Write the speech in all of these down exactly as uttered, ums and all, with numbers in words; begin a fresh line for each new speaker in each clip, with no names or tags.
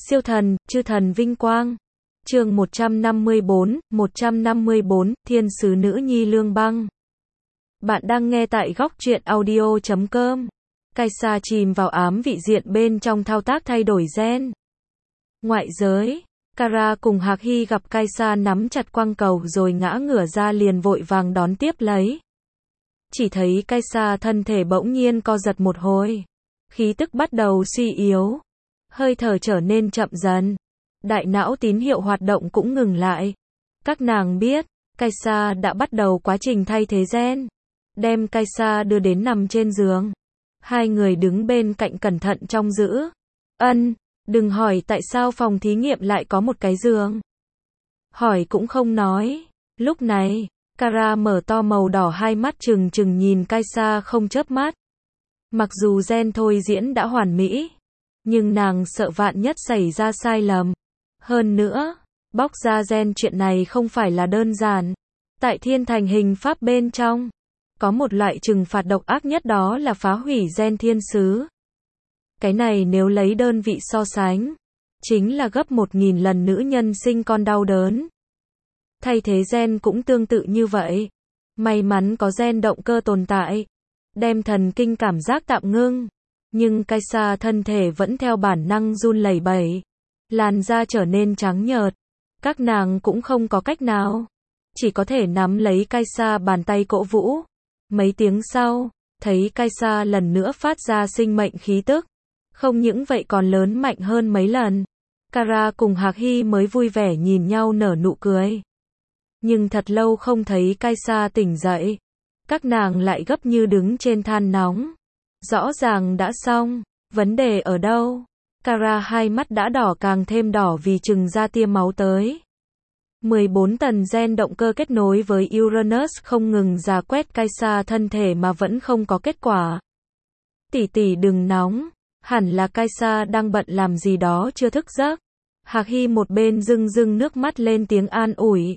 Siêu thần, chư thần vinh quang. Chương một trăm năm mươi bốn, một trăm năm mươi bốn, Thiên sứ nữ nhi Lương Băng. Bạn đang nghe tại góc truyện audio chấm com. Kaisa chìm vào ám vị diện bên trong thao tác thay đổi gen. Ngoại giới, Kara cùng Hạc Hy gặp Kaisa nắm chặt quang cầu rồi ngã ngửa ra liền vội vàng đón tiếp lấy. Chỉ thấy Kaisa thân thể bỗng nhiên co giật một hồi. Khí tức bắt đầu suy yếu. Hơi thở trở nên chậm dần. Đại não tín hiệu hoạt động cũng ngừng lại. Các nàng biết, Kaisa đã bắt đầu quá trình thay thế gen. Đem Kaisa đưa đến nằm trên giường. Hai người đứng bên cạnh cẩn thận trông giữ. Ân, đừng hỏi tại sao phòng thí nghiệm lại có một cái giường. Hỏi cũng không nói. Lúc này, Kara mở to màu đỏ hai mắt trừng trừng nhìn Kaisa không chớp mắt. Mặc dù gen thôi diễn đã hoàn mỹ, nhưng nàng sợ vạn nhất xảy ra sai lầm. Hơn nữa, bóc ra gen chuyện này không phải là đơn giản. Tại thiên thành hình pháp bên trong, có một loại trừng phạt độc ác nhất, đó là phá hủy gen thiên sứ. Cái này nếu lấy đơn vị so sánh, chính là gấp một nghìn lần nữ nhân sinh con đau đớn. Thay thế gen cũng tương tự như vậy. May mắn có gen động cơ tồn tại, đem thần kinh cảm giác tạm ngưng. Nhưng Kaisa thân thể vẫn theo bản năng run lẩy bẩy. Làn da trở nên trắng nhợt. Các nàng cũng không có cách nào. Chỉ có thể nắm lấy Kaisa bàn tay cổ vũ. Mấy tiếng sau, thấy Kaisa lần nữa phát ra sinh mệnh khí tức. Không những vậy còn lớn mạnh hơn mấy lần. Kara cùng Hạc Hy mới vui vẻ nhìn nhau nở nụ cười. Nhưng thật lâu không thấy Kaisa tỉnh dậy. Các nàng lại gấp như đứng trên than nóng. Rõ ràng đã xong, vấn đề ở đâu? Kara hai mắt đã đỏ càng thêm đỏ vì chừng ra tia máu tới. mười bốn tần gen động cơ kết nối với Uranus không ngừng rà quét Kaisa thân thể mà vẫn không có kết quả. Tỷ tỷ đừng nóng, hẳn là Kaisa đang bận làm gì đó chưa thức giấc. Hạc Hy một bên rưng rưng nước mắt lên tiếng an ủi.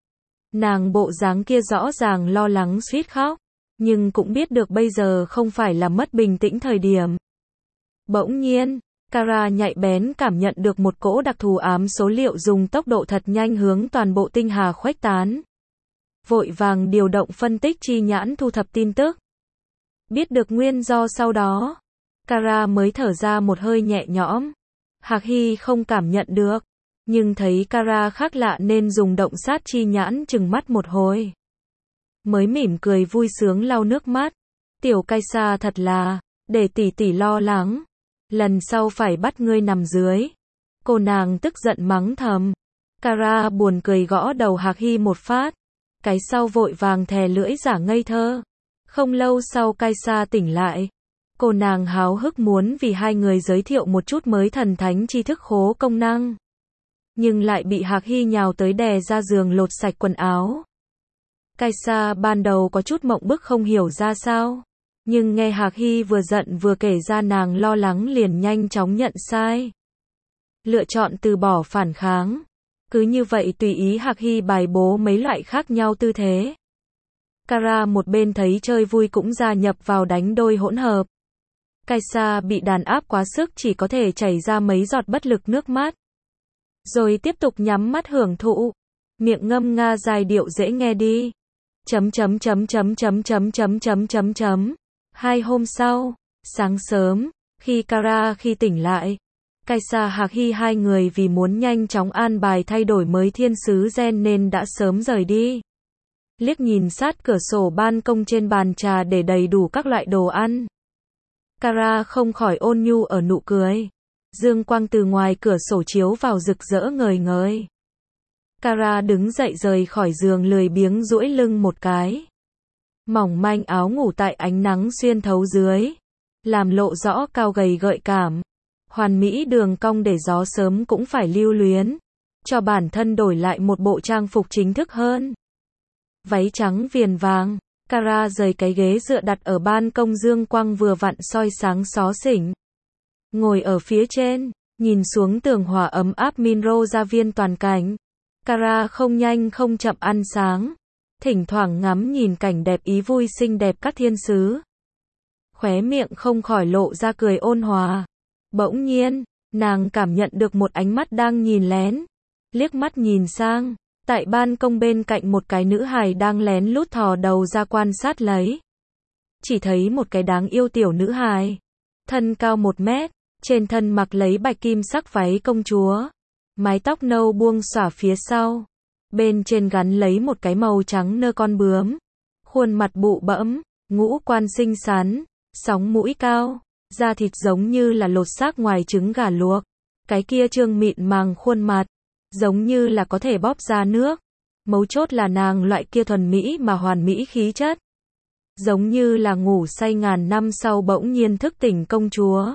Nàng bộ dáng kia rõ ràng lo lắng suýt khóc, nhưng cũng biết được bây giờ không phải là mất bình tĩnh thời điểm. Bỗng nhiên, Kara nhạy bén cảm nhận được một cỗ đặc thù ám số liệu dùng tốc độ thật nhanh hướng toàn bộ tinh hà khuếch tán. Vội vàng điều động phân tích chi nhãn thu thập tin tức. Biết được nguyên do sau đó, Kara mới thở ra một hơi nhẹ nhõm. Hạc Hy không cảm nhận được, nhưng thấy Kara khác lạ nên dùng động sát chi nhãn trừng mắt một hồi. Mới mỉm cười vui sướng lau nước mắt. Tiểu Kaisa thật là, để tỷ tỷ lo lắng. Lần sau phải bắt ngươi nằm dưới. Cô nàng tức giận mắng thầm. Kara buồn cười gõ đầu Hạc Hy một phát. Cái sau vội vàng thè lưỡi giả ngây thơ. Không lâu sau Kaisa tỉnh lại. Cô nàng háo hức muốn vì hai người giới thiệu một chút mới thần thánh tri thức khố công năng. Nhưng lại bị Hạc Hy nhào tới đè ra giường lột sạch quần áo. Kaisa ban đầu có chút mộng bức không hiểu ra sao. Nhưng nghe Hạc Hy vừa giận vừa kể ra nàng lo lắng liền nhanh chóng nhận sai. Lựa chọn từ bỏ phản kháng. Cứ như vậy tùy ý Hạc Hy bài bố mấy loại khác nhau tư thế. Kara một bên thấy chơi vui cũng gia nhập vào đánh đôi hỗn hợp. Kaisa bị đàn áp quá sức chỉ có thể chảy ra mấy giọt bất lực nước mắt. Rồi tiếp tục nhắm mắt hưởng thụ. Miệng ngâm nga giai điệu dễ nghe đi. Chấm chấm chấm chấm chấm chấm chấm chấm chấm chấm. Hai hôm sau, sáng sớm, khi Kara khi tỉnh lại, Kaisa Hạc Hy hai người vì muốn nhanh chóng an bài thay đổi mới thiên sứ gen nên đã sớm rời đi. Liếc nhìn sát cửa sổ ban công trên bàn trà để đầy đủ các loại đồ ăn. Kara không khỏi ôn nhu ở nụ cười. Dương quang từ ngoài cửa sổ chiếu vào rực rỡ ngời ngời. Kara đứng dậy rời khỏi giường lười biếng duỗi lưng một cái. Mỏng manh áo ngủ tại ánh nắng xuyên thấu dưới, làm lộ rõ cao gầy gợi cảm. Hoàn mỹ đường cong để gió sớm cũng phải lưu luyến. Cho bản thân đổi lại một bộ trang phục chính thức hơn. Váy trắng viền vàng, Kara rời cái ghế dựa đặt ở ban công dương quang vừa vặn soi sáng xó xỉnh. Ngồi ở phía trên, nhìn xuống tường hòa ấm áp Minro gia viên toàn cảnh. Kara không nhanh không chậm ăn sáng. Thỉnh thoảng ngắm nhìn cảnh đẹp ý vui xinh đẹp các thiên sứ. Khóe miệng không khỏi lộ ra cười ôn hòa. Bỗng nhiên, Nàng cảm nhận được một ánh mắt đang nhìn lén. Liếc mắt nhìn sang, tại ban công bên cạnh một cái nữ hài đang lén lút thò đầu ra quan sát lấy. Chỉ thấy một cái đáng yêu tiểu nữ hài. Thân cao một mét, trên thân mặc lấy bạch kim sắc váy công chúa. Mái tóc nâu buông xõa phía sau. Bên trên gắn lấy một cái màu trắng nơ con bướm. Khuôn mặt bụ bẫm, ngũ quan xinh xắn, sóng mũi cao, da thịt giống như là lột xác ngoài trứng gà luộc. Cái kia trương mịn màng khuôn mặt, giống như là có thể bóp ra nước. Mấu chốt là nàng loại kia thuần mỹ mà hoàn mỹ khí chất. Giống như là ngủ say ngàn năm sau bỗng nhiên thức tỉnh công chúa.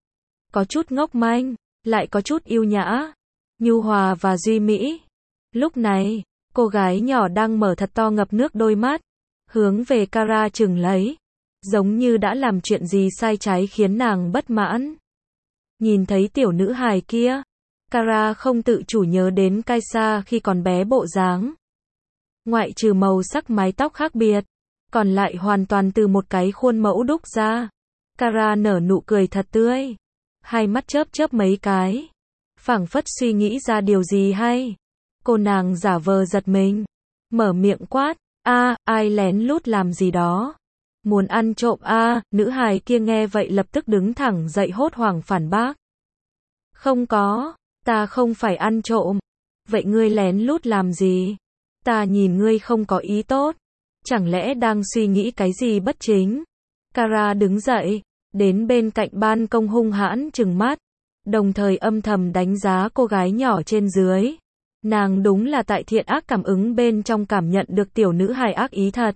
Có chút ngốc manh, lại có chút yêu nhã, nhu hòa và duy mỹ. Lúc này, cô gái nhỏ đang mở thật to ngập nước đôi mắt, hướng về Kara chừng lấy, giống như đã làm chuyện gì sai trái khiến nàng bất mãn. Nhìn thấy tiểu nữ hài kia, Kara không tự chủ nhớ đến Kaisa khi còn bé bộ dáng. Ngoại trừ màu sắc mái tóc khác biệt, còn lại hoàn toàn từ một cái khuôn mẫu đúc ra. Kara nở nụ cười thật tươi, hai mắt chớp chớp mấy cái, phảng phất suy nghĩ ra điều gì hay. Cô nàng giả vờ giật mình, mở miệng quát, a, ai lén lút làm gì đó? Muốn ăn trộm a? Nữ hài kia nghe vậy lập tức đứng thẳng dậy hốt hoảng phản bác. Không có, ta không phải ăn trộm. Vậy ngươi lén lút làm gì? Ta nhìn ngươi không có ý tốt. Chẳng lẽ đang suy nghĩ cái gì bất chính? Kara đứng dậy, đến bên cạnh ban công hung hãn trừng mắt, đồng thời âm thầm đánh giá cô gái nhỏ trên dưới. Nàng đúng là tại thiện ác cảm ứng bên trong cảm nhận được tiểu nữ hài ác ý thật.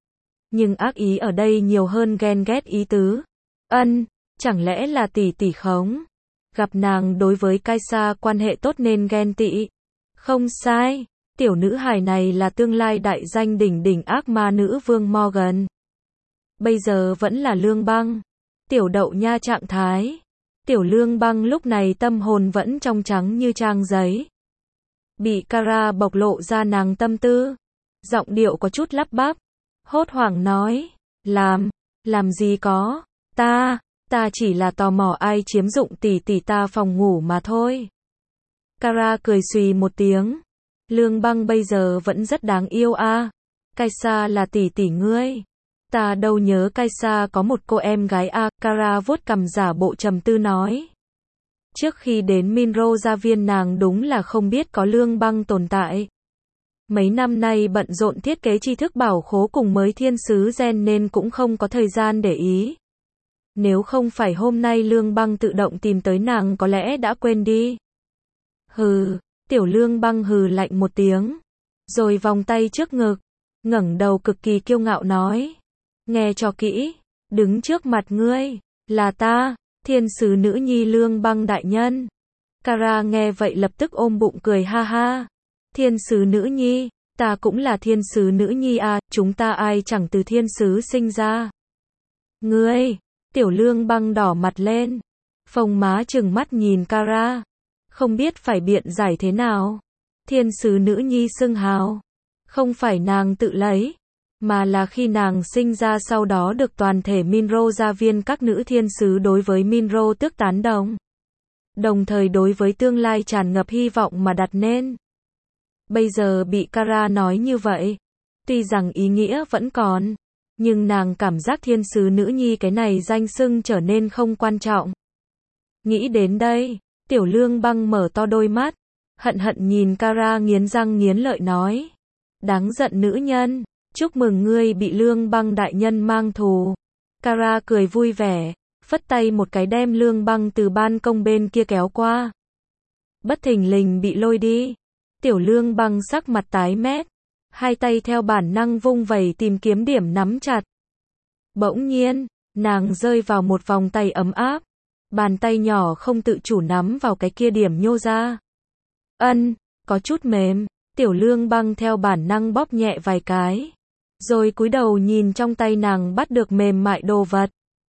Nhưng ác ý ở đây nhiều hơn ghen ghét ý tứ. Ân, chẳng lẽ là tỷ tỷ khống? Gặp nàng đối với Kaisa quan hệ tốt nên ghen tị. Không sai, tiểu nữ hài này là tương lai đại danh đỉnh đỉnh ác ma nữ vương Morgan. Bây giờ vẫn là Lương Băng. Tiểu đậu nha trạng thái. Tiểu Lương Băng lúc này tâm hồn vẫn trong trắng như trang giấy. Bị Kara bộc lộ ra nàng tâm tư. Giọng điệu có chút lắp bắp. Hốt hoảng nói. Làm, làm gì có. Ta, ta chỉ là tò mò ai chiếm dụng tỷ tỷ ta phòng ngủ mà thôi. Kara cười xùy một tiếng. Lương Băng bây giờ vẫn rất đáng yêu a. À. Kaisa là tỷ tỷ ngươi. Ta đâu nhớ Kaisa có một cô em gái a. À. Kara vuốt cằm giả bộ trầm tư nói. Trước khi đến Minro gia viên nàng đúng là không biết có Lương Băng tồn tại. Mấy năm nay bận rộn thiết kế tri thức bảo khố cùng mới thiên sứ gen nên cũng không có thời gian để ý. Nếu không phải hôm nay Lương Băng tự động tìm tới nàng có lẽ đã quên đi. Hừ, tiểu Lương Băng hừ lạnh một tiếng. Rồi vòng tay trước ngực, ngẩng đầu cực kỳ kiêu ngạo nói. Nghe cho kỹ, đứng trước mặt ngươi, là ta, thiên sứ nữ nhi Lương Băng đại nhân. Kara nghe vậy lập tức ôm bụng cười ha ha. Thiên sứ nữ nhi, ta cũng là thiên sứ nữ nhi à, chúng ta ai chẳng từ thiên sứ sinh ra. Ngươi, tiểu Lương Băng đỏ mặt lên, phồng má trừng mắt nhìn Kara, không biết phải biện giải thế nào. Thiên sứ nữ nhi xưng hào, không phải nàng tự lấy, mà là khi nàng sinh ra sau đó được toàn thể Minro gia viên các nữ thiên sứ đối với Minro tước tán đồng. Đồng thời đối với tương lai tràn ngập hy vọng mà đặt nên. Bây giờ bị Kara nói như vậy, tuy rằng ý nghĩa vẫn còn, nhưng nàng cảm giác thiên sứ nữ nhi cái này danh xưng trở nên không quan trọng. Nghĩ đến đây, tiểu Lương Băng mở to đôi mắt, hận hận nhìn Kara nghiến răng nghiến lợi nói. Đáng giận nữ nhân, chúc mừng ngươi bị Lương Băng đại nhân mang thù. Kara cười vui vẻ, phất tay một cái đem Lương Băng từ ban công bên kia kéo qua. Bất thình lình bị lôi đi. Tiểu Lương Băng sắc mặt tái mét, hai tay theo bản năng vung vẩy tìm kiếm điểm nắm chặt. Bỗng nhiên, nàng rơi vào một vòng tay ấm áp, bàn tay nhỏ không tự chủ nắm vào cái kia điểm nhô ra. Ân, có chút mềm, tiểu Lương Băng theo bản năng bóp nhẹ vài cái, rồi cúi đầu nhìn trong tay nàng bắt được mềm mại đồ vật.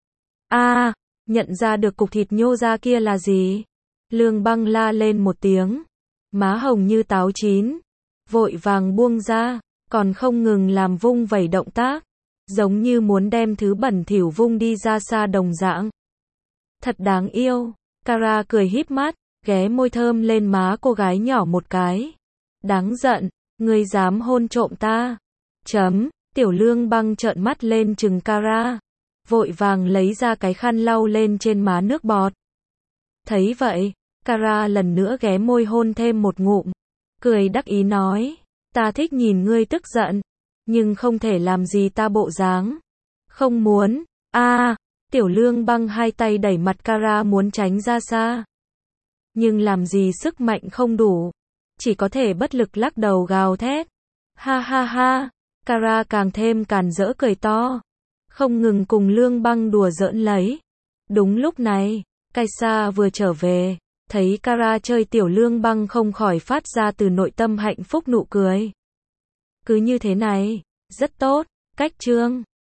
A, à, nhận ra được cục thịt nhô ra kia là gì? Lương Băng la lên một tiếng. Má hồng như táo chín, vội vàng buông ra, còn không ngừng làm vung vẩy động tác, giống như muốn đem thứ bẩn thỉu vung đi ra xa đồng dạng. Thật đáng yêu, Kara cười híp mắt, ghé môi thơm lên má cô gái nhỏ một cái. Đáng giận, ngươi dám hôn trộm ta. Chấm, Tiểu Lương Băng trợn mắt lên trừng Kara, vội vàng lấy ra cái khăn lau lên trên má nước bọt. Thấy vậy, Kara lần nữa ghé môi hôn thêm một ngụm, cười đắc ý nói, ta thích nhìn ngươi tức giận, nhưng không thể làm gì ta bộ dáng. Không muốn, a à, Tiểu Lương Băng hai tay đẩy mặt Kara muốn tránh ra xa. Nhưng làm gì sức mạnh không đủ, chỉ có thể bất lực lắc đầu gào thét. Ha ha ha, Kara càng thêm càn rỡ cười to, không ngừng cùng Lương Băng đùa giỡn lấy. Đúng lúc này, Kaisa vừa trở về, thấy Kara chơi Tiểu Lương Băng không khỏi phát ra từ nội tâm hạnh phúc nụ cười. Cứ như thế này, rất tốt, cách chương